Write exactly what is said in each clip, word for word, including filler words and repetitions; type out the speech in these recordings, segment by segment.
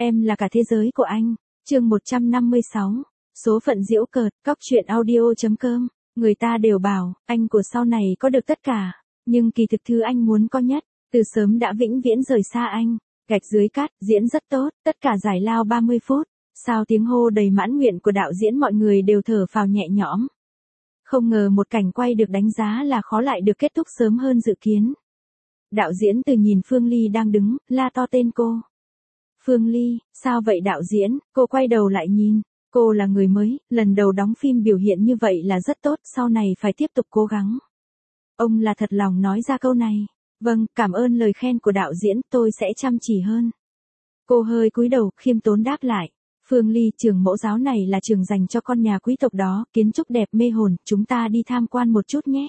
Em là cả thế giới của anh. Chương một trăm năm mươi sáu. Số phận giễu cợt, cóc truyện audio chấm com. Người ta đều bảo, anh của sau này có được tất cả, nhưng kỳ thực thứ anh muốn có nhất, từ sớm đã vĩnh viễn rời xa anh. Gạch dưới cát, diễn rất tốt, tất cả giải lao ba mươi phút. Sau tiếng hô đầy mãn nguyện của đạo diễn mọi người đều thở phào nhẹ nhõm. Không ngờ một cảnh quay được đánh giá là khó lại được kết thúc sớm hơn dự kiến. Đạo diễn từ nhìn Phương Ly đang đứng, la to tên cô. Phương Ly, sao vậy đạo diễn? Cô quay đầu lại nhìn. Cô là người mới, lần đầu đóng phim biểu hiện như vậy là rất tốt, sau này phải tiếp tục cố gắng. Ông là thật lòng nói ra câu này. Vâng, cảm ơn lời khen của đạo diễn, tôi sẽ chăm chỉ hơn. Cô hơi cúi đầu, khiêm tốn đáp lại. Phương Ly, trường mẫu giáo này là trường dành cho con nhà quý tộc đó, kiến trúc đẹp mê hồn, chúng ta đi tham quan một chút nhé.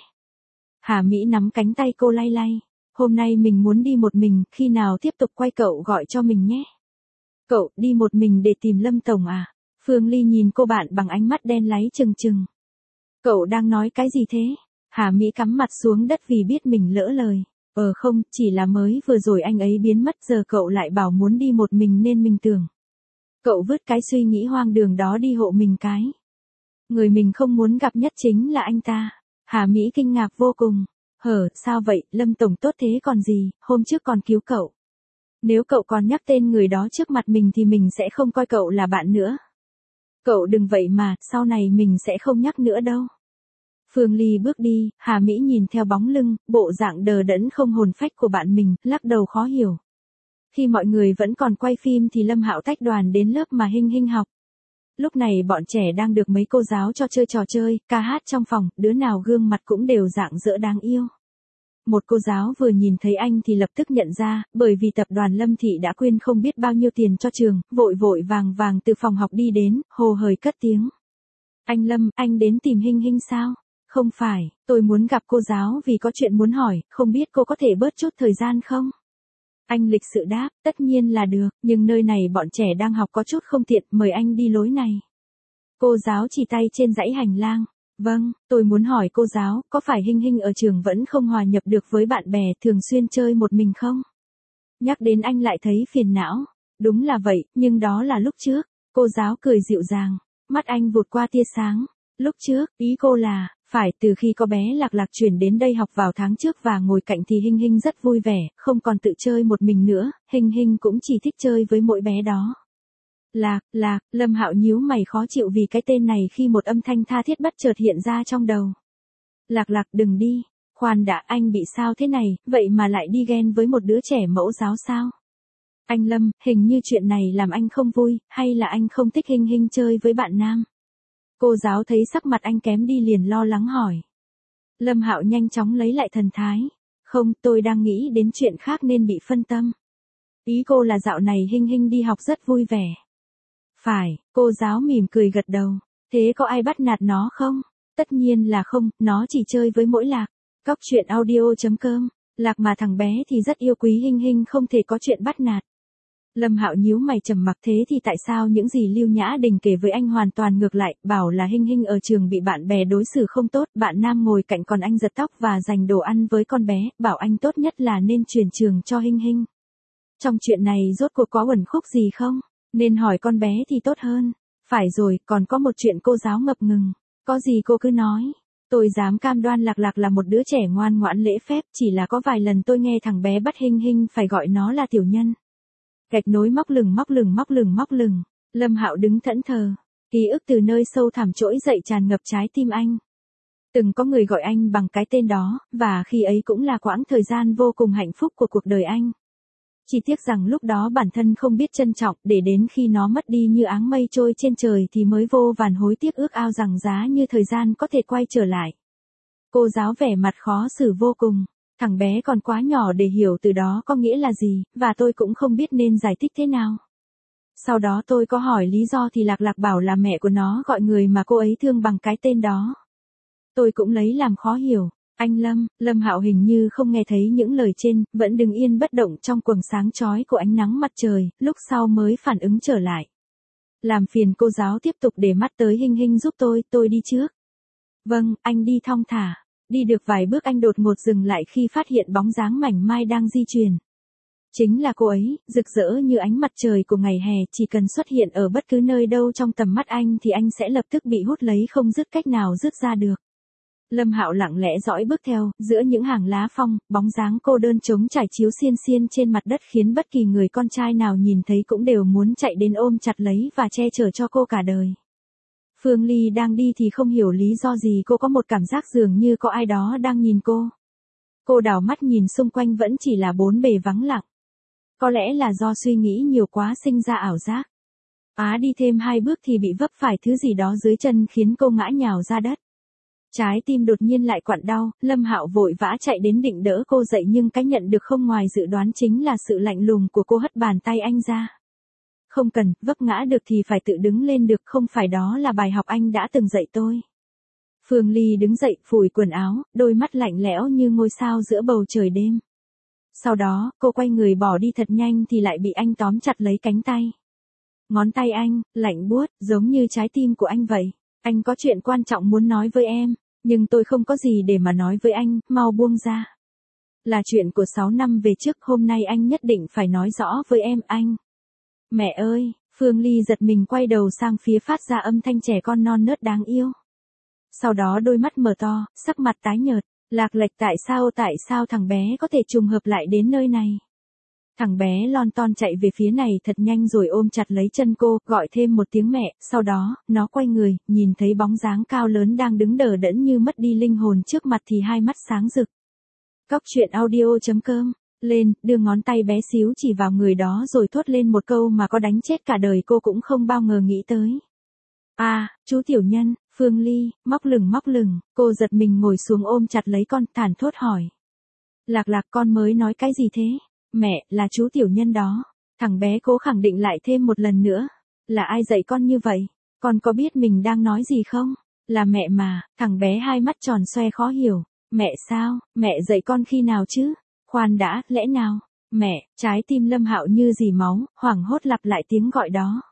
Hà Mỹ nắm cánh tay cô lay lay. Hôm nay mình muốn đi một mình, khi nào tiếp tục quay cậu gọi cho mình nhé. Cậu, đi một mình để tìm Lâm Tổng à? Phương Ly nhìn cô bạn bằng ánh mắt đen láy trừng trừng. Cậu đang nói cái gì thế? Hà Mỹ cắm mặt xuống đất vì biết mình lỡ lời. Ờ không, chỉ là mới vừa rồi anh ấy biến mất, giờ cậu lại bảo muốn đi một mình nên mình tưởng. Cậu vứt cái suy nghĩ hoang đường đó đi hộ mình cái. Người mình không muốn gặp nhất chính là anh ta. Hà Mỹ kinh ngạc vô cùng. Hở, sao vậy, Lâm Tổng tốt thế còn gì, hôm trước còn cứu cậu. Nếu cậu còn nhắc tên người đó trước mặt mình thì mình sẽ không coi cậu là bạn nữa. Cậu đừng vậy mà, sau này mình sẽ không nhắc nữa đâu. Phương Ly bước đi, Hà Mỹ nhìn theo bóng lưng, bộ dạng đờ đẫn không hồn phách của bạn mình, lắc đầu khó hiểu. Khi mọi người vẫn còn quay phim thì Lâm Hạo tách đoàn đến lớp mà Hinh Hinh học. Lúc này bọn trẻ đang được mấy cô giáo cho chơi trò chơi, ca hát trong phòng, đứa nào gương mặt cũng đều rạng rỡ đáng yêu. Một cô giáo vừa nhìn thấy anh thì lập tức nhận ra, bởi vì tập đoàn Lâm Thị đã quyên không biết bao nhiêu tiền cho trường, vội vội vàng vàng từ phòng học đi đến, hồ hởi cất tiếng. Anh Lâm, anh đến tìm Hinh Hinh sao? Không phải, tôi muốn gặp cô giáo vì có chuyện muốn hỏi, không biết cô có thể bớt chút thời gian không? Anh lịch sự đáp, tất nhiên là được, nhưng nơi này bọn trẻ đang học có chút không tiện, mời anh đi lối này. Cô giáo chỉ tay trên dãy hành lang. Vâng, tôi muốn hỏi cô giáo, có phải Hinh Hinh ở trường vẫn không hòa nhập được với bạn bè, thường xuyên chơi một mình không? Nhắc đến anh lại thấy phiền não. Đúng là vậy, nhưng đó là lúc trước. Cô giáo cười dịu dàng, mắt anh vụt qua tia sáng. Lúc trước, ý cô là, phải từ khi có bé Lạc Lạc chuyển đến đây học vào tháng trước và ngồi cạnh thì Hinh Hinh rất vui vẻ, không còn tự chơi một mình nữa, Hinh Hinh cũng chỉ thích chơi với mỗi bé đó. Lạc, Lạc, Lâm Hạo nhíu mày khó chịu vì cái tên này khi một âm thanh tha thiết bất chợt hiện ra trong đầu. Lạc Lạc đừng đi, khoan đã, anh bị sao thế này, vậy mà lại đi ghen với một đứa trẻ mẫu giáo sao? Anh Lâm, hình như chuyện này làm anh không vui, hay là anh không thích Hinh Hinh chơi với bạn nam? Cô giáo thấy sắc mặt anh kém đi liền lo lắng hỏi. Lâm Hạo nhanh chóng lấy lại thần thái. Không, tôi đang nghĩ đến chuyện khác nên bị phân tâm. Ý cô là dạo này Hinh Hinh đi học rất vui vẻ. Phải, cô giáo mỉm cười gật đầu. Thế có ai bắt nạt nó không? Tất nhiên là không, nó chỉ chơi với mỗi Lạc. Cóc truyện audio chấm com. Lạc mà thằng bé thì rất yêu quý Hinh Hinh, không thể có chuyện bắt nạt. Lâm Hạo nhíu mày trầm mặc, thế thì tại sao những gì Lưu Nhã Đình kể với anh hoàn toàn ngược lại, bảo là Hinh Hinh ở trường bị bạn bè đối xử không tốt, bạn nam ngồi cạnh còn anh giật tóc và dành đồ ăn với con bé, bảo anh tốt nhất là nên chuyển trường cho Hinh Hinh. Trong chuyện này rốt cuộc có uẩn khúc gì không? Nên hỏi con bé thì tốt hơn. Phải rồi, còn có một chuyện cô giáo ngập ngừng. Có gì cô cứ nói. Tôi dám cam đoan Lạc Lạc là một đứa trẻ ngoan ngoãn lễ phép, chỉ là có vài lần tôi nghe thằng bé bắt Hinh Hinh phải gọi nó là tiểu nhân. Gạch nối móc lửng móc lửng móc lửng móc lửng. Lâm Hạo đứng thẫn thờ. Ký ức từ nơi sâu thẳm trỗi dậy tràn ngập trái tim anh. Từng có người gọi anh bằng cái tên đó, và khi ấy cũng là quãng thời gian vô cùng hạnh phúc của cuộc đời anh. Chỉ tiếc rằng lúc đó bản thân không biết trân trọng, để đến khi nó mất đi như áng mây trôi trên trời thì mới vô vàn hối tiếc, ước ao rằng giá như thời gian có thể quay trở lại. Cô giáo vẻ mặt khó xử vô cùng. Thằng bé còn quá nhỏ để hiểu từ đó có nghĩa là gì, và tôi cũng không biết nên giải thích thế nào. Sau đó tôi có hỏi lý do thì Lạc Lạc bảo là mẹ của nó gọi người mà cô ấy thương bằng cái tên đó. Tôi cũng lấy làm khó hiểu. Anh Lâm, Lâm Hạo hình như không nghe thấy những lời trên, vẫn đứng yên bất động trong quầng sáng chói của ánh nắng mặt trời, lúc sau mới phản ứng trở lại. Làm phiền cô giáo tiếp tục để mắt tới Hinh Hinh giúp tôi, tôi đi trước. Vâng, anh đi thong thả. Đi được vài bước anh đột ngột dừng lại khi phát hiện bóng dáng mảnh mai đang di chuyển. Chính là cô ấy, rực rỡ như ánh mặt trời của ngày hè, chỉ cần xuất hiện ở bất cứ nơi đâu trong tầm mắt anh thì anh sẽ lập tức bị hút lấy không dứt cách nào dứt ra được. Lâm Hạo lặng lẽ dõi bước theo, giữa những hàng lá phong, bóng dáng cô đơn trống trải chiếu xiên xiên trên mặt đất khiến bất kỳ người con trai nào nhìn thấy cũng đều muốn chạy đến ôm chặt lấy và che chở cho cô cả đời. Phương Ly đang đi thì không hiểu lý do gì cô có một cảm giác dường như có ai đó đang nhìn cô. Cô đảo mắt nhìn xung quanh vẫn chỉ là bốn bề vắng lặng. Có lẽ là do suy nghĩ nhiều quá sinh ra ảo giác. Á đi thêm hai bước thì bị vấp phải thứ gì đó dưới chân khiến cô ngã nhào ra đất. Trái tim đột nhiên lại quặn đau, Lâm Hạo vội vã chạy đến định đỡ cô dậy nhưng cái nhận được không ngoài dự đoán chính là sự lạnh lùng của cô hất bàn tay anh ra. Không cần, vấp ngã được thì phải tự đứng lên được, không phải đó là bài học anh đã từng dạy tôi. Phương Ly đứng dậy, phủi quần áo, đôi mắt lạnh lẽo như ngôi sao giữa bầu trời đêm. Sau đó, cô quay người bỏ đi thật nhanh thì lại bị anh tóm chặt lấy cánh tay. Ngón tay anh, lạnh buốt, giống như trái tim của anh vậy. Anh có chuyện quan trọng muốn nói với em, nhưng tôi không có gì để mà nói với anh, mau buông ra. Là chuyện của sáu năm về trước, hôm nay anh nhất định phải nói rõ với em, anh. Mẹ ơi, Phương Ly giật mình quay đầu sang phía phát ra âm thanh trẻ con non nớt đáng yêu. Sau đó đôi mắt mở to, sắc mặt tái nhợt, Lạc Lệch tại sao tại sao thằng bé có thể trùng hợp lại đến nơi này. Thằng bé lon ton chạy về phía này thật nhanh rồi ôm chặt lấy chân cô, gọi thêm một tiếng mẹ, sau đó, nó quay người, nhìn thấy bóng dáng cao lớn đang đứng đờ đẫn như mất đi linh hồn trước mặt thì hai mắt sáng rực. Cóc truyện audio chấm com, lên, đưa ngón tay bé xíu chỉ vào người đó rồi thốt lên một câu mà có đánh chết cả đời cô cũng không bao ngờ nghĩ tới. À, chú tiểu nhân, Phương Ly, móc lửng móc lửng, cô giật mình ngồi xuống ôm chặt lấy con, thản thốt hỏi. Lạc Lạc, con mới nói cái gì thế? Mẹ, là chú tiểu nhân đó. Thằng bé cố khẳng định lại thêm một lần nữa. Là ai dạy con như vậy? Con có biết mình đang nói gì không? Là mẹ mà, thằng bé hai mắt tròn xoe khó hiểu. Mẹ sao? Mẹ dạy con khi nào chứ? Khoan đã, lẽ nào? Mẹ, trái tim Lâm Hạo như dì máu, hoảng hốt lặp lại tiếng gọi đó.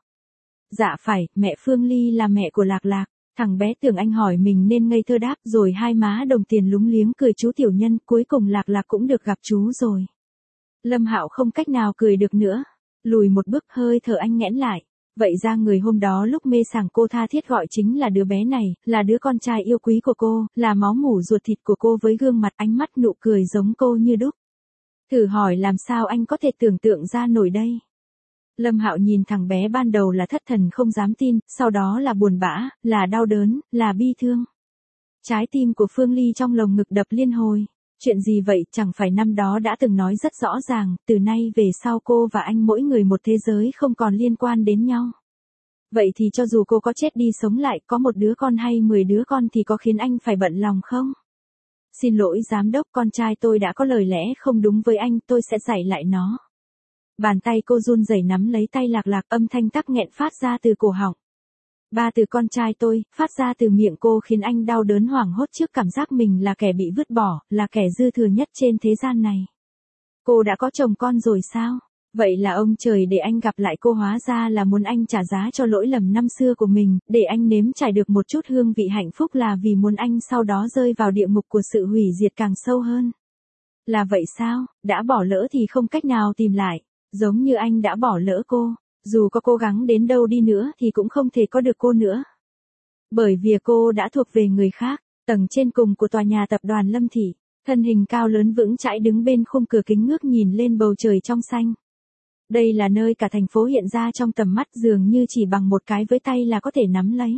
Dạ phải, mẹ Phương Ly là mẹ của Lạc Lạc. Thằng bé tưởng anh hỏi mình nên ngây thơ đáp rồi hai má đồng tiền lúng liếng cười chú tiểu nhân, cuối cùng Lạc Lạc cũng được gặp chú rồi. Lâm Hạo không cách nào cười được nữa. Lùi một bước hơi thở anh nghẽn lại. Vậy ra người hôm đó lúc mê sảng cô tha thiết gọi chính là đứa bé này, là đứa con trai yêu quý của cô, là máu mủ ruột thịt của cô với gương mặt ánh mắt nụ cười giống cô như đúc. Thử hỏi làm sao anh có thể tưởng tượng ra nổi đây. Lâm Hạo nhìn thằng bé ban đầu là thất thần không dám tin, sau đó là buồn bã, là đau đớn, là bi thương. Trái tim của Phương Ly trong lồng ngực đập liên hồi. Chuyện gì vậy, chẳng phải năm đó đã từng nói rất rõ ràng, từ nay về sau cô và anh mỗi người một thế giới không còn liên quan đến nhau. Vậy thì cho dù cô có chết đi sống lại, có một đứa con hay mười đứa con thì có khiến anh phải bận lòng không? Xin lỗi giám đốc, con trai tôi đã có lời lẽ không đúng với anh, tôi sẽ dạy lại nó. Bàn tay cô run rẩy nắm lấy tay Lạc Lạc, âm thanh tắc nghẹn phát ra từ cổ họng. Ba từ con trai tôi, phát ra từ miệng cô khiến anh đau đớn hoảng hốt trước cảm giác mình là kẻ bị vứt bỏ, là kẻ dư thừa nhất trên thế gian này. Cô đã có chồng con rồi sao? Vậy là ông trời để anh gặp lại cô, hóa ra là muốn anh trả giá cho lỗi lầm năm xưa của mình, để anh nếm trải được một chút hương vị hạnh phúc, là vì muốn anh sau đó rơi vào địa ngục của sự hủy diệt càng sâu hơn. Là vậy sao? Đã bỏ lỡ thì không cách nào tìm lại, giống như anh đã bỏ lỡ cô. Dù có cố gắng đến đâu đi nữa thì cũng không thể có được cô nữa. Bởi vì cô đã thuộc về người khác. Tầng trên cùng của tòa nhà tập đoàn Lâm Thị, thân hình cao lớn vững chãi đứng bên khung cửa kính ngước nhìn lên bầu trời trong xanh. Đây là nơi cả thành phố hiện ra trong tầm mắt, dường như chỉ bằng một cái với tay là có thể nắm lấy.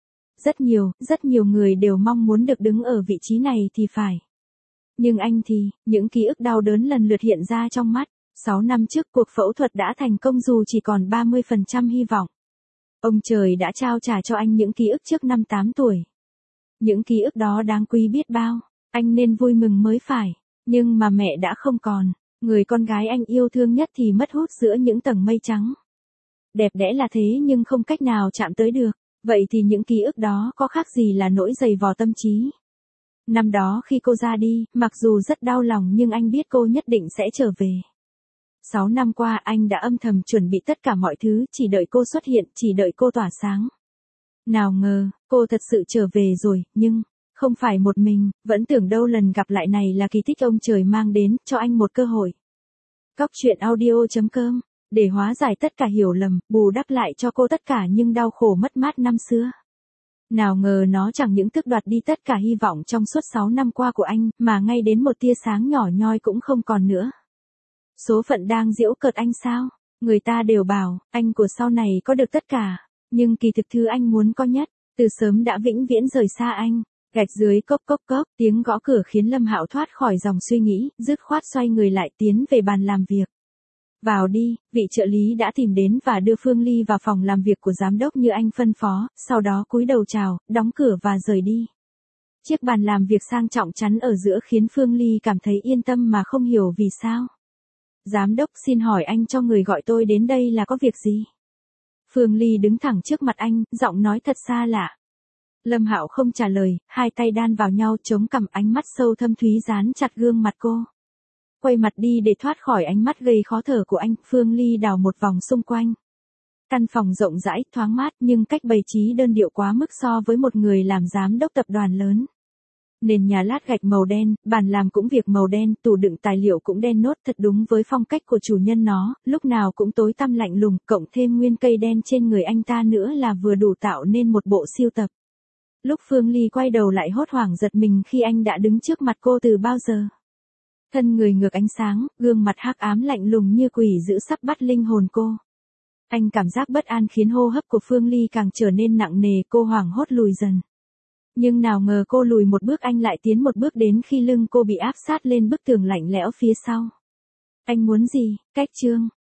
Rất nhiều, rất nhiều người đều mong muốn được đứng ở vị trí này thì phải. Nhưng anh thì, những ký ức đau đớn lần lượt hiện ra trong mắt. Sáu năm trước cuộc phẫu thuật đã thành công dù chỉ còn ba mươi phần trăm hy vọng. Ông trời đã trao trả cho anh những ký ức trước năm tám tuổi. Những ký ức đó đáng quý biết bao, anh nên vui mừng mới phải. Nhưng mà mẹ đã không còn, người con gái anh yêu thương nhất thì mất hút giữa những tầng mây trắng. Đẹp đẽ là thế nhưng không cách nào chạm tới được, vậy thì những ký ức đó có khác gì là nỗi dày vò tâm trí. Năm đó khi cô ra đi, mặc dù rất đau lòng nhưng anh biết cô nhất định sẽ trở về. Sáu năm qua anh đã âm thầm chuẩn bị tất cả mọi thứ, chỉ đợi cô xuất hiện, chỉ đợi cô tỏa sáng. Nào ngờ, cô thật sự trở về rồi, nhưng, không phải một mình, vẫn tưởng đâu lần gặp lại này là kỳ tích ông trời mang đến, cho anh một cơ hội. Cóc truyện audio chấm com, để hóa giải tất cả hiểu lầm, bù đắp lại cho cô tất cả nhưng đau khổ mất mát năm xưa. Nào ngờ nó chẳng những tước đoạt đi tất cả hy vọng trong suốt sáu năm qua của anh, mà ngay đến một tia sáng nhỏ nhoi cũng không còn nữa. Số phận đang giễu cợt anh sao? Người ta đều bảo, anh của sau này có được tất cả, nhưng kỳ thực thứ anh muốn có nhất, từ sớm đã vĩnh viễn rời xa anh. Gạch dưới cốc cốc cốc, tiếng gõ cửa khiến Lâm Hạo thoát khỏi dòng suy nghĩ, dứt khoát xoay người lại tiến về bàn làm việc. Vào đi, vị trợ lý đã tìm đến và đưa Phương Ly vào phòng làm việc của giám đốc như anh phân phó, sau đó cúi đầu chào, đóng cửa và rời đi. Chiếc bàn làm việc sang trọng chắn ở giữa khiến Phương Ly cảm thấy yên tâm mà không hiểu vì sao. Giám đốc xin hỏi anh cho người gọi tôi đến đây là có việc gì? Phương Ly đứng thẳng trước mặt anh, giọng nói thật xa lạ. Lâm Hạo không trả lời, hai tay đan vào nhau chống cằm, ánh mắt sâu thâm thúy dán chặt gương mặt cô. Quay mặt đi để thoát khỏi ánh mắt gây khó thở của anh, Phương Ly đảo một vòng xung quanh. Căn phòng rộng rãi, thoáng mát nhưng cách bày trí đơn điệu quá mức so với một người làm giám đốc tập đoàn lớn. Nền nhà lát gạch màu đen, bàn làm cũng việc màu đen, tủ đựng tài liệu cũng đen nốt, thật đúng với phong cách của chủ nhân nó, lúc nào cũng tối tăm lạnh lùng, cộng thêm nguyên cây đen trên người anh ta nữa là vừa đủ tạo nên một bộ siêu tập. Lúc Phương Ly quay đầu lại hốt hoảng giật mình khi anh đã đứng trước mặt cô từ bao giờ. Thân người ngược ánh sáng, gương mặt hắc ám lạnh lùng như quỷ dữ sắp bắt linh hồn cô. Anh cảm giác bất an khiến hô hấp của Phương Ly càng trở nên nặng nề, cô hoảng hốt lùi dần. Nhưng nào ngờ cô lùi một bước anh lại tiến một bước đến khi lưng cô bị áp sát lên bức tường lạnh lẽo phía sau. Anh muốn gì? Cách chương.